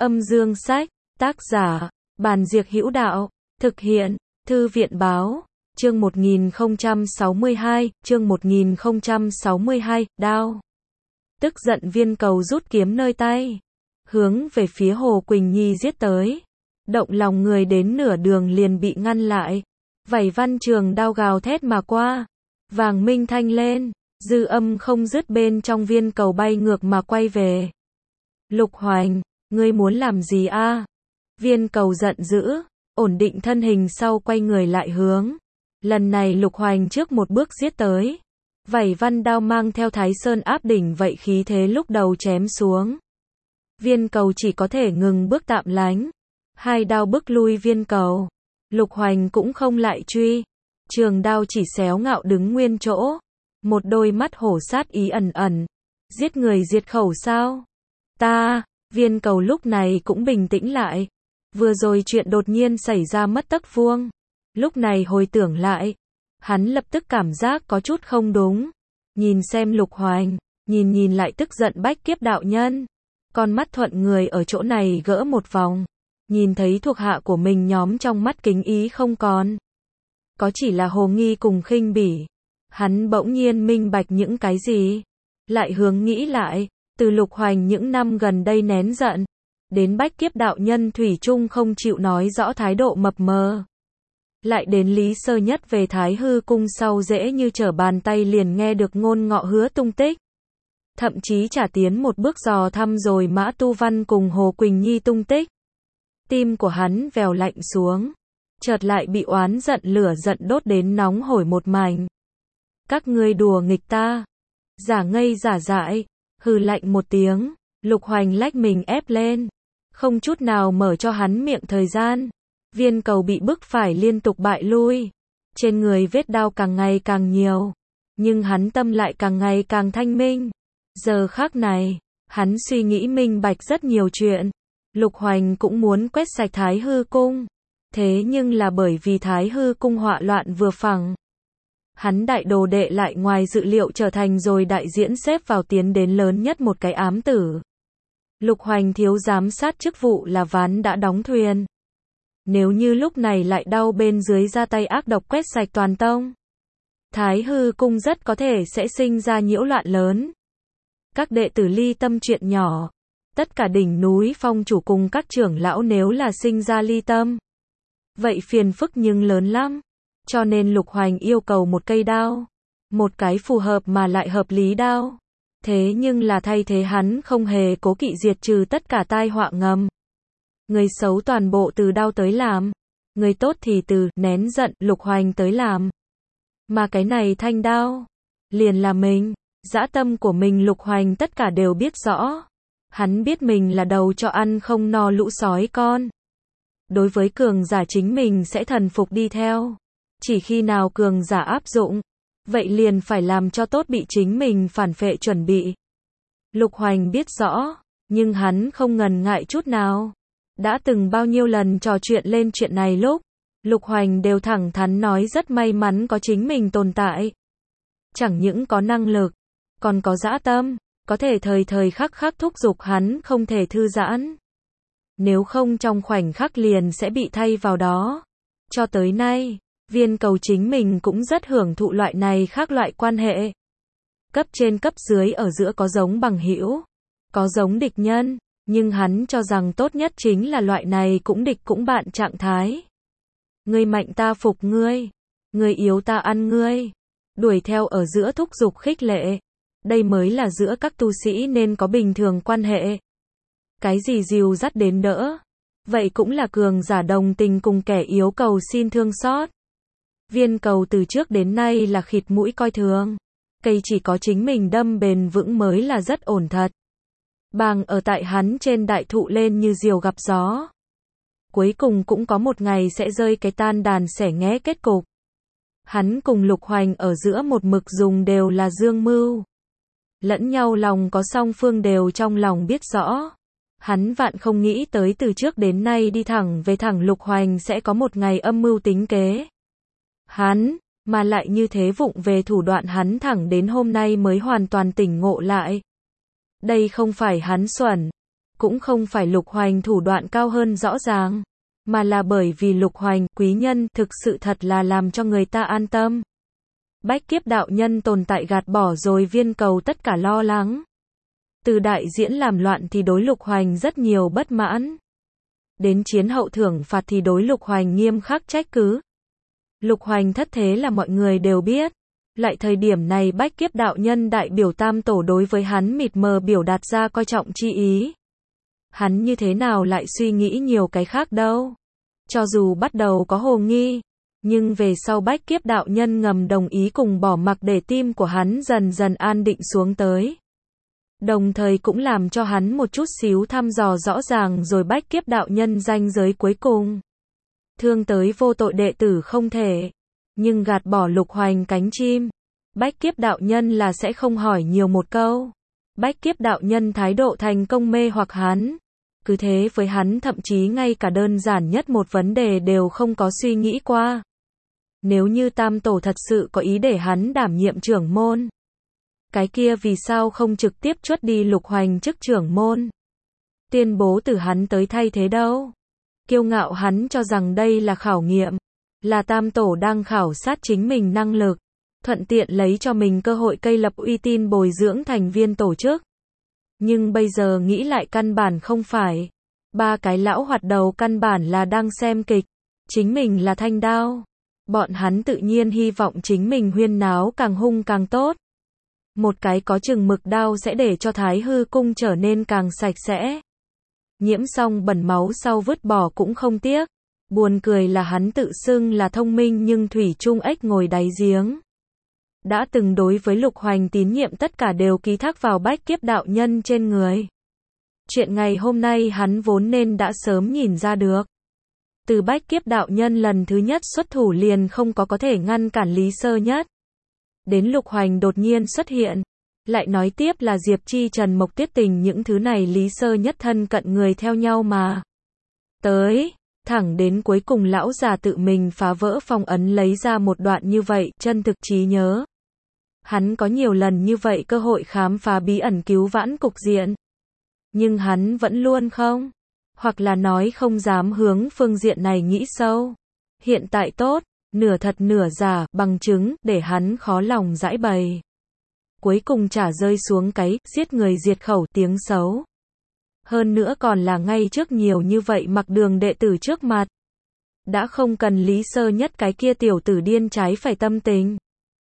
Âm dương sách, tác giả, Bàn Diệc Hữu Đạo, thực hiện, Thư viện báo, chương 1062, chương 1062, đao. Tức giận Viên Cầu rút kiếm nơi tay, hướng về phía Hồ Quỳnh Nhi giết tới. Động lòng người đến nửa đường liền bị ngăn lại. Vảy văn trường đao gào thét mà qua. Vàng minh thanh lên, dư âm không dứt bên trong Viên Cầu bay ngược mà quay về. Lục Hoành, ngươi muốn làm gì a? Viên Cầu giận dữ, ổn định thân hình sau quay người lại hướng. Lần này Lục Hoành trước một bước giết tới. Vảy văn đao mang theo Thái Sơn áp đỉnh vậy khí thế lúc đầu chém xuống. Viên Cầu chỉ có thể ngừng bước tạm lánh. Hai đao bức lui Viên Cầu. Lục Hoành cũng không lại truy. Trường đao chỉ xéo ngạo đứng nguyên chỗ. Một đôi mắt hổ sát ý ẩn ẩn. Giết người diệt khẩu sao? Viên Cầu lúc này cũng bình tĩnh lại. Vừa rồi chuyện đột nhiên xảy ra mất tấc vuông. Lúc này hồi tưởng lại, hắn lập tức cảm giác có chút không đúng. Nhìn xem Lục Hoành, nhìn lại tức giận Bách Kiếp đạo nhân. Con mắt thuận người ở chỗ này gỡ một vòng. Nhìn thấy thuộc hạ của mình nhóm trong mắt kính ý không còn. Có chỉ là hồ nghi cùng khinh bỉ. Hắn bỗng nhiên minh bạch những cái gì. Lại hướng nghĩ lại, từ Lục Hoành những năm gần đây nén giận. Đến Bách Kiếp đạo nhân thủy chung không chịu nói rõ thái độ mập mờ. Lại đến Lý Sơ Nhất về Thái Hư cung sau dễ như trở bàn tay liền nghe được Ngôn Ngọ hứa tung tích. Thậm chí trả tiến một bước dò thăm rồi Mã Tu Văn cùng Hồ Quỳnh Nhi tung tích. Tim của hắn vèo lạnh xuống. Chợt lại bị oán giận lửa giận đốt đến nóng hổi một mảnh. Các ngươi đùa nghịch ta. Giả ngây giả dại. Hừ lạnh một tiếng. Lục Hoành lách mình ép lên. Không chút nào mở cho hắn miệng thời gian. Viên Cầu bị bức phải liên tục bại lui. Trên người vết đau càng ngày càng nhiều. Nhưng hắn tâm lại càng ngày càng thanh minh. Giờ khắc này, hắn suy nghĩ minh bạch rất nhiều chuyện. Lục Hoành cũng muốn quét sạch Thái Hư cung. Thế nhưng là bởi vì Thái Hư cung họa loạn vừa phẳng. Hắn đại đồ đệ lại ngoài dự liệu trở thành rồi đại diễn xếp vào tiến đến lớn nhất một cái ám tử. Lục Hoành thiếu giám sát chức vụ là ván đã đóng thuyền. Nếu như lúc này lại đau bên dưới ra tay ác độc quét sạch toàn tông. Thái Hư cung rất có thể sẽ sinh ra nhiễu loạn lớn. Các đệ tử ly tâm chuyện nhỏ. Tất cả đỉnh núi phong chủ cùng các trưởng lão nếu là sinh ra ly tâm. Vậy phiền phức nhưng lớn lắm. Cho nên Lục Hoành yêu cầu một cây đao. Một cái phù hợp mà lại hợp lý đao. Thế nhưng là thay thế hắn không hề cố kỵ diệt trừ tất cả tai họa ngầm. Người xấu toàn bộ từ đao tới làm. Người tốt thì từ nén giận Lục Hoành tới làm. Mà cái này thanh đao. Liền là mình. Dã tâm của mình Lục Hoành tất cả đều biết rõ. Hắn biết mình là đầu cho ăn không no lũ sói con. Đối với cường giả chính mình sẽ thần phục đi theo. Chỉ khi nào cường giả áp dụng. Vậy liền phải làm cho tốt bị chính mình phản phệ chuẩn bị. Lục Hoành biết rõ. Nhưng hắn không ngần ngại chút nào. Đã từng bao nhiêu lần trò chuyện lên chuyện này lúc. Lục Hoành đều thẳng thắn nói rất may mắn có chính mình tồn tại. Chẳng những có năng lực. Còn có dã tâm. Có thể thời thời khắc khắc thúc giục hắn không thể thư giãn. Nếu không trong khoảnh khắc liền sẽ bị thay vào đó. Cho tới nay, Viên Cầu chính mình cũng rất hưởng thụ loại này khác loại quan hệ. Cấp trên cấp dưới ở giữa có giống bằng hữu, có giống địch nhân, nhưng hắn cho rằng tốt nhất chính là loại này cũng địch cũng bạn trạng thái. Ngươi mạnh ta phục ngươi, ngươi yếu ta ăn ngươi. Đuổi theo ở giữa thúc giục khích lệ. Đây mới là giữa các tu sĩ nên có bình thường quan hệ. Cái gì dìu dắt đến đỡ. Vậy cũng là cường giả đồng tình cùng kẻ yếu cầu xin thương xót. Viên Cầu từ trước đến nay là khịt mũi coi thường. Cây chỉ có chính mình đâm bền vững mới là rất ổn thật. Bàng ở tại hắn trên đại thụ lên như diều gặp gió. Cuối cùng cũng có một ngày sẽ rơi cái tan đàn xẻ nghé kết cục. Hắn cùng Lục Hoành ở giữa một mực dùng đều là dương mưu. Lẫn nhau lòng có song phương đều trong lòng biết rõ. Hắn vạn không nghĩ tới từ trước đến nay đi thẳng về thẳng Lục Hoành sẽ có một ngày âm mưu tính kế. Hắn, mà lại như thế vụng về thủ đoạn hắn thẳng đến hôm nay mới hoàn toàn tỉnh ngộ lại. Đây không phải hắn xuẩn. cũng không phải Lục Hoành thủ đoạn cao hơn rõ ràng, mà là bởi vì Lục Hoành, quý nhân, thực sự thật là làm cho người ta an tâm. Bách kiếp đạo nhân tồn tại gạt bỏ rồi Viên Cầu tất cả lo lắng. Từ đại diễn làm loạn thì đối Lục Hoành rất nhiều bất mãn. Đến chiến hậu thưởng phạt thì đối Lục Hoành nghiêm khắc trách cứ. Lục Hoành thất thế là mọi người đều biết. Lại thời điểm này bách kiếp đạo nhân đại biểu tam tổ đối với hắn mịt mờ biểu đạt ra coi trọng chi ý. Hắn như thế nào lại suy nghĩ nhiều cái khác đâu. Cho dù bắt đầu có hồ nghi, nhưng về sau bách kiếp đạo nhân ngầm đồng ý cùng bỏ mặc để tim của hắn dần dần an định xuống tới. Đồng thời cũng làm cho hắn một chút xíu thăm dò rõ ràng rồi bách kiếp đạo nhân ranh giới cuối cùng. Thương tới vô tội đệ tử không thể, nhưng gạt bỏ Lục Hoành cánh chim. Bách kiếp đạo nhân là sẽ không hỏi nhiều một câu. Bách kiếp đạo nhân thái độ thành công mê hoặc hắn. Cứ thế với hắn thậm chí ngay cả đơn giản nhất một vấn đề đều không có suy nghĩ qua. Nếu như tam tổ thật sự có ý để hắn đảm nhiệm trưởng môn, cái kia vì sao không trực tiếp truất đi Lục Hoành chức trưởng môn, tuyên bố từ hắn tới thay thế đâu. Kiêu ngạo hắn cho rằng đây là khảo nghiệm, là tam tổ đang khảo sát chính mình năng lực, thuận tiện lấy cho mình cơ hội cây lập uy tín bồi dưỡng thành viên tổ chức. Nhưng bây giờ nghĩ lại căn bản không phải. Ba cái lão hoạt đầu căn bản là đang xem kịch, chính mình là thanh đao. Bọn hắn tự nhiên hy vọng chính mình huyên náo càng hung càng tốt. Một cái có chừng mực đao sẽ để cho Thái Hư cung trở nên càng sạch sẽ. Nhiễm xong bẩn máu sau vứt bỏ cũng không tiếc. Buồn cười là hắn tự xưng là thông minh nhưng thủy chung ếch ngồi đáy giếng. Đã từng đối với Lục Hoành tín nhiệm tất cả đều ký thác vào bách kiếp đạo nhân trên người. Chuyện ngày hôm nay hắn vốn nên đã sớm nhìn ra được. Từ bách kiếp đạo nhân lần thứ nhất xuất thủ liền không có thể ngăn cản Lý Sơ Nhất. Đến Lục Hoành đột nhiên xuất hiện. Lại nói tiếp là Diệp Chi Trần Mộc Tiết Tình những thứ này Lý Sơ Nhất thân cận người theo nhau mà. Tới, thẳng đến cuối cùng lão già tự mình phá vỡ phong ấn lấy ra một đoạn như vậy, chân thực trí nhớ. Hắn có nhiều lần như vậy cơ hội khám phá bí ẩn cứu vãn cục diện. Nhưng hắn vẫn luôn không. Hoặc là nói không dám hướng phương diện này nghĩ sâu. Hiện tại tốt, nửa thật nửa giả, bằng chứng, để hắn khó lòng giải bày. Cuối cùng trả rơi xuống cái, giết người diệt khẩu tiếng xấu. Hơn nữa còn là ngay trước nhiều như vậy mặc đường đệ tử trước mặt. Đã không cần Lý Sơ Nhất cái kia tiểu tử điên trái phải tâm tình.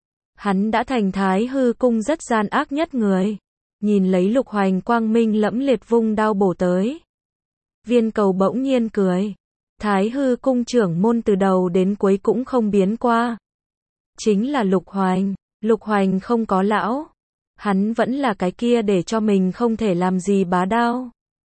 Hắn đã thành Thái Hư cung rất gian ác nhất người. Nhìn lấy Lục Hoành quang minh lẫm liệt vung đao bổ tới. Viên Cầu bỗng nhiên cười. Thái Hư cung trưởng môn từ đầu đến cuối cũng không biến qua. Chính là Lục Hoành. Lục Hoành không có lão. Hắn vẫn là cái kia để cho mình không thể làm gì bá đao.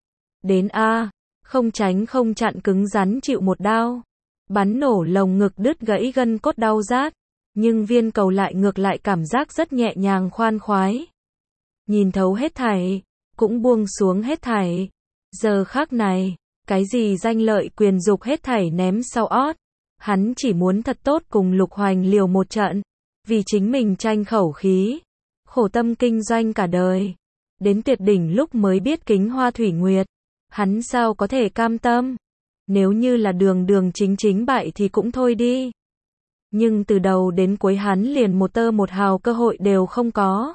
Đến A, không tránh không chặn cứng rắn chịu một đao. Bắn nổ lồng ngực đứt gãy gân cốt đau rát. Nhưng Viên Cầu lại ngược lại cảm giác rất nhẹ nhàng khoan khoái. Nhìn thấu hết thảy, cũng buông xuống hết thảy. Giờ khắc này, cái gì danh lợi quyền dục hết thảy ném sau ót. Hắn chỉ muốn thật tốt cùng Lục Hoành liều một trận. Vì chính mình tranh khẩu khí. Khổ tâm kinh doanh cả đời. Đến tuyệt đỉnh lúc mới biết kính hoa thủy nguyệt. Hắn sao có thể cam tâm. Nếu như là đường đường chính chính bại thì cũng thôi đi. Nhưng từ đầu đến cuối hắn liền một tơ một hào cơ hội đều không có.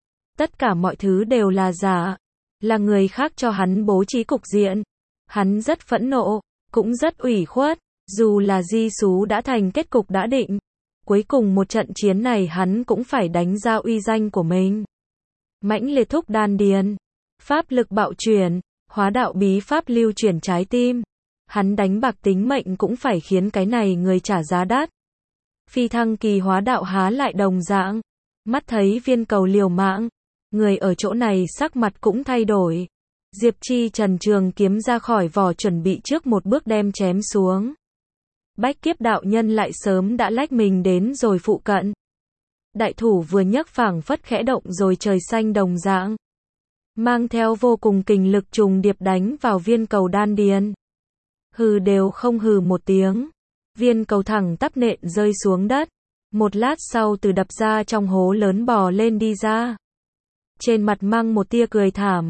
Tất cả mọi thứ đều là giả. Là người khác cho hắn bố trí cục diện. Hắn rất phẫn nộ, cũng rất ủy khuất. Dù là di xú đã thành kết cục đã định. Cuối cùng một trận chiến này hắn cũng phải đánh ra uy danh của mình. Mãnh liệt thúc đan điền. Pháp lực bạo chuyển. Hóa đạo bí pháp lưu chuyển trái tim. Hắn đánh bạc tính mệnh cũng phải khiến cái này người trả giá đắt. Phi thăng kỳ hóa đạo há lại đồng dạng. Mắt thấy Viên Cầu liều mạng. Người ở chỗ này sắc mặt cũng thay đổi. Diệp Chi Trần trường kiếm ra khỏi vỏ chuẩn bị trước một bước đem chém xuống. Bách kiếp đạo nhân lại sớm đã lách mình đến rồi phụ cận. Đại thủ vừa nhấc phảng phất khẽ động rồi trời xanh đồng dạng. Mang theo vô cùng kình lực trùng điệp đánh vào Viên Cầu đan điền. Hừ đều không hừ một tiếng. Viên Cầu thẳng tắp nện rơi xuống đất. Một lát sau từ đập ra trong hố lớn bò lên đi ra. Trên mặt mang một tia cười thảm.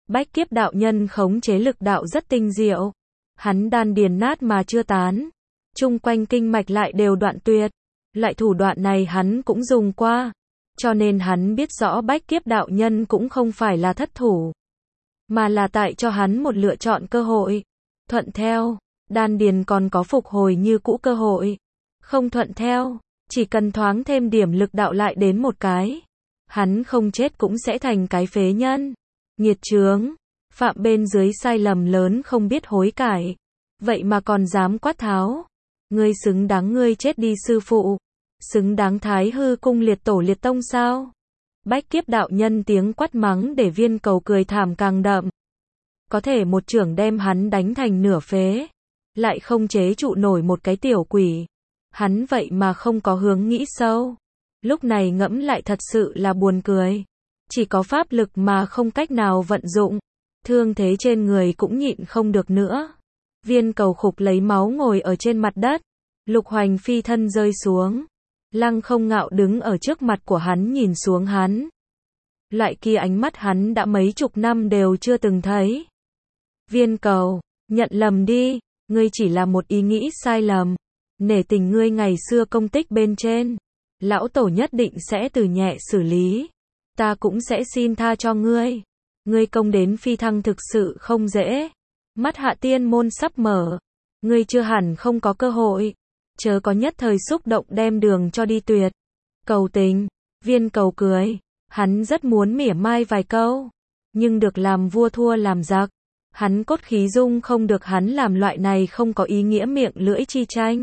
Bách Kiếp đạo nhân khống chế lực đạo rất tinh diệu. Hắn đan điền nát mà chưa tán. Chung quanh kinh mạch lại đều đoạn tuyệt. Lại thủ đoạn này hắn cũng dùng qua. Cho nên hắn biết rõ Bách Kiếp đạo nhân cũng không phải là thất thủ. Mà là tại cho hắn một lựa chọn cơ hội. Thuận theo, đan điền còn có phục hồi như cũ cơ hội. Không thuận theo, chỉ cần thoáng thêm điểm lực đạo lại đến một cái. Hắn không chết cũng sẽ thành cái phế nhân. Nghiệt chướng, phạm bên dưới sai lầm lớn không biết hối cải. Vậy mà còn dám quát tháo. Ngươi xứng đáng ngươi chết đi sư phụ. Xứng đáng Thái Hư cung liệt tổ liệt tông sao? Bách Kiếp đạo nhân tiếng quát mắng để Viên Cầu cười thảm càng đậm. Có thể một chưởng đem hắn đánh thành nửa phế. Lại không chế trụ nổi một cái tiểu quỷ. Hắn vậy mà không có hướng nghĩ sâu. Lúc này ngẫm lại thật sự là buồn cười. Chỉ có pháp lực mà không cách nào vận dụng. Thương thế trên người cũng nhịn không được nữa. Viên Cầu khục lấy máu ngồi ở trên mặt đất. Lục Hoành phi thân rơi xuống. Lăng Không Ngạo đứng ở trước mặt của hắn nhìn xuống hắn. Loại kia ánh mắt hắn đã mấy chục năm đều chưa từng thấy. Viên Cầu, nhận lầm đi, ngươi chỉ là một ý nghĩ sai lầm. Nể tình ngươi ngày xưa công tích bên trên. Lão tổ nhất định sẽ từ nhẹ xử lý. Ta cũng sẽ xin tha cho ngươi. Ngươi công đến phi thăng thực sự không dễ. Mắt Hạ Tiên môn sắp mở. Ngươi chưa hẳn không có cơ hội. Chớ có nhất thời xúc động đem đường cho đi tuyệt. Cầu tình. Viên Cầu cười. Hắn rất muốn mỉa mai vài câu. Nhưng được làm vua thua làm giặc. Hắn cốt khí dung không được hắn làm loại này không có ý nghĩa miệng lưỡi chi tranh.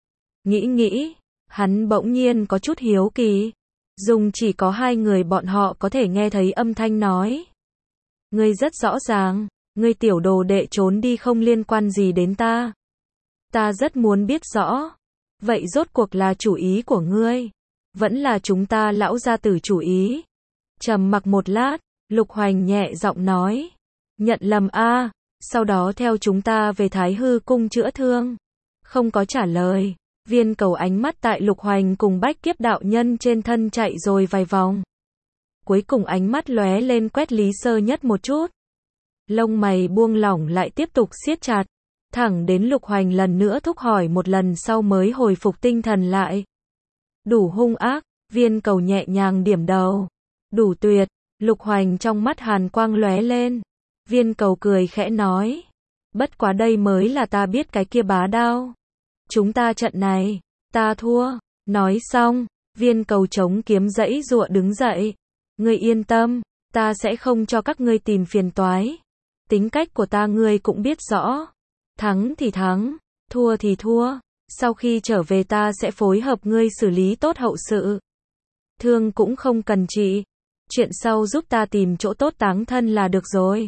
Nghĩ. Hắn bỗng nhiên có chút hiếu kỳ. Dùng chỉ có hai người bọn họ có thể nghe thấy âm thanh nói. Ngươi rất rõ ràng. Ngươi tiểu đồ đệ trốn đi không liên quan gì đến ta. Ta rất muốn biết rõ. Vậy rốt cuộc là chủ ý của ngươi? Vẫn là chúng ta lão gia tử chủ ý? Trầm mặc một lát, Lục Hoành nhẹ giọng nói. Nhận lầm a, sau đó theo chúng ta về Thái Hư cung chữa thương. Không có trả lời. Viên Cầu ánh mắt tại Lục Hoành cùng Bách Kiếp đạo nhân trên thân chạy rồi vài vòng. Cuối cùng ánh mắt lóe lên quét Lý Sơ Nhất một chút. Lông mày buông lỏng lại tiếp tục siết chặt. Thẳng đến Lục Hoành lần nữa thúc hỏi một lần sau mới hồi phục tinh thần lại. Đủ hung ác, Viên Cầu nhẹ nhàng điểm đầu. Đủ tuyệt, Lục Hoành trong mắt hàn quang lóe lên. Viên Cầu cười khẽ nói. Bất quá đây mới là ta biết cái kia bá đao. Chúng ta trận này, ta thua. Nói xong, Viên Cầu chống kiếm giãy giụa đứng dậy. Ngươi yên tâm, ta sẽ không cho các ngươi tìm phiền toái. Tính cách của ta ngươi cũng biết rõ. Thắng thì thắng, thua thì thua. Sau khi trở về ta sẽ phối hợp ngươi xử lý tốt hậu sự. Thương cũng không cần trị. Chuyện sau giúp ta tìm chỗ tốt táng thân là được rồi.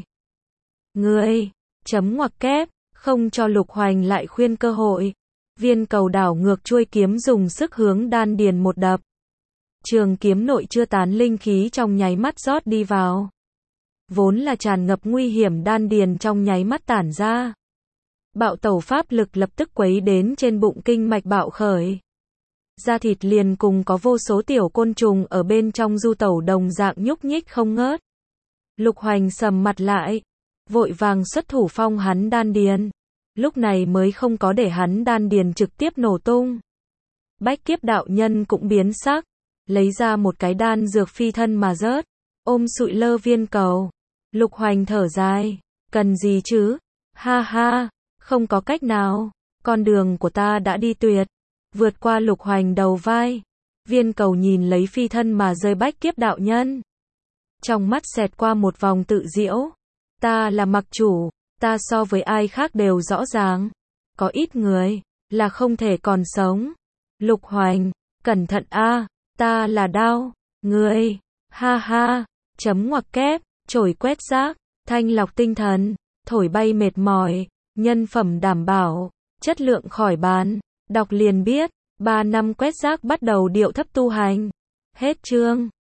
Ngươi, chấm ngoặc kép, không cho Lục Hoành lại khuyên cơ hội. Viên Cầu đảo ngược chuôi kiếm dùng sức hướng đan điền một đập. Trường kiếm nội chưa tán linh khí trong nháy mắt rót đi vào. Vốn là tràn ngập nguy hiểm đan điền trong nháy mắt tản ra. Bạo tẩu pháp lực lập tức quấy đến trên bụng kinh mạch bạo khởi. Da thịt liền cùng có vô số tiểu côn trùng ở bên trong du tẩu đồng dạng nhúc nhích không ngớt. Lục Hoành sầm mặt lại, vội vàng xuất thủ phong hắn đan điền. Lúc này mới không có để hắn đan điền trực tiếp nổ tung. Bách Kiếp đạo nhân cũng biến sắc, lấy ra một cái đan dược phi thân mà rớt, ôm sụi lơ Viên Cầu. Lục Hoành thở dài, cần gì chứ? Ha ha, không có cách nào, con đường của ta đã đi tuyệt. Vượt qua Lục Hoành đầu vai, Viên Cầu nhìn lấy phi thân mà rơi Bách Kiếp đạo nhân. Trong mắt xẹt qua một vòng tự giễu. Ta là mặc chủ, ta so với ai khác đều rõ ràng. Có ít người, là không thể còn sống. Lục Hoành, cẩn thận a, ta là đao, ngươi, ha ha, chấm ngoặc kép, chổi quét rác, thanh lọc tinh thần, thổi bay mệt mỏi, nhân phẩm đảm bảo, chất lượng khỏi bàn. Đọc liền biết, 3 năm quét rác bắt đầu điệu thấp tu hành. Hết chương.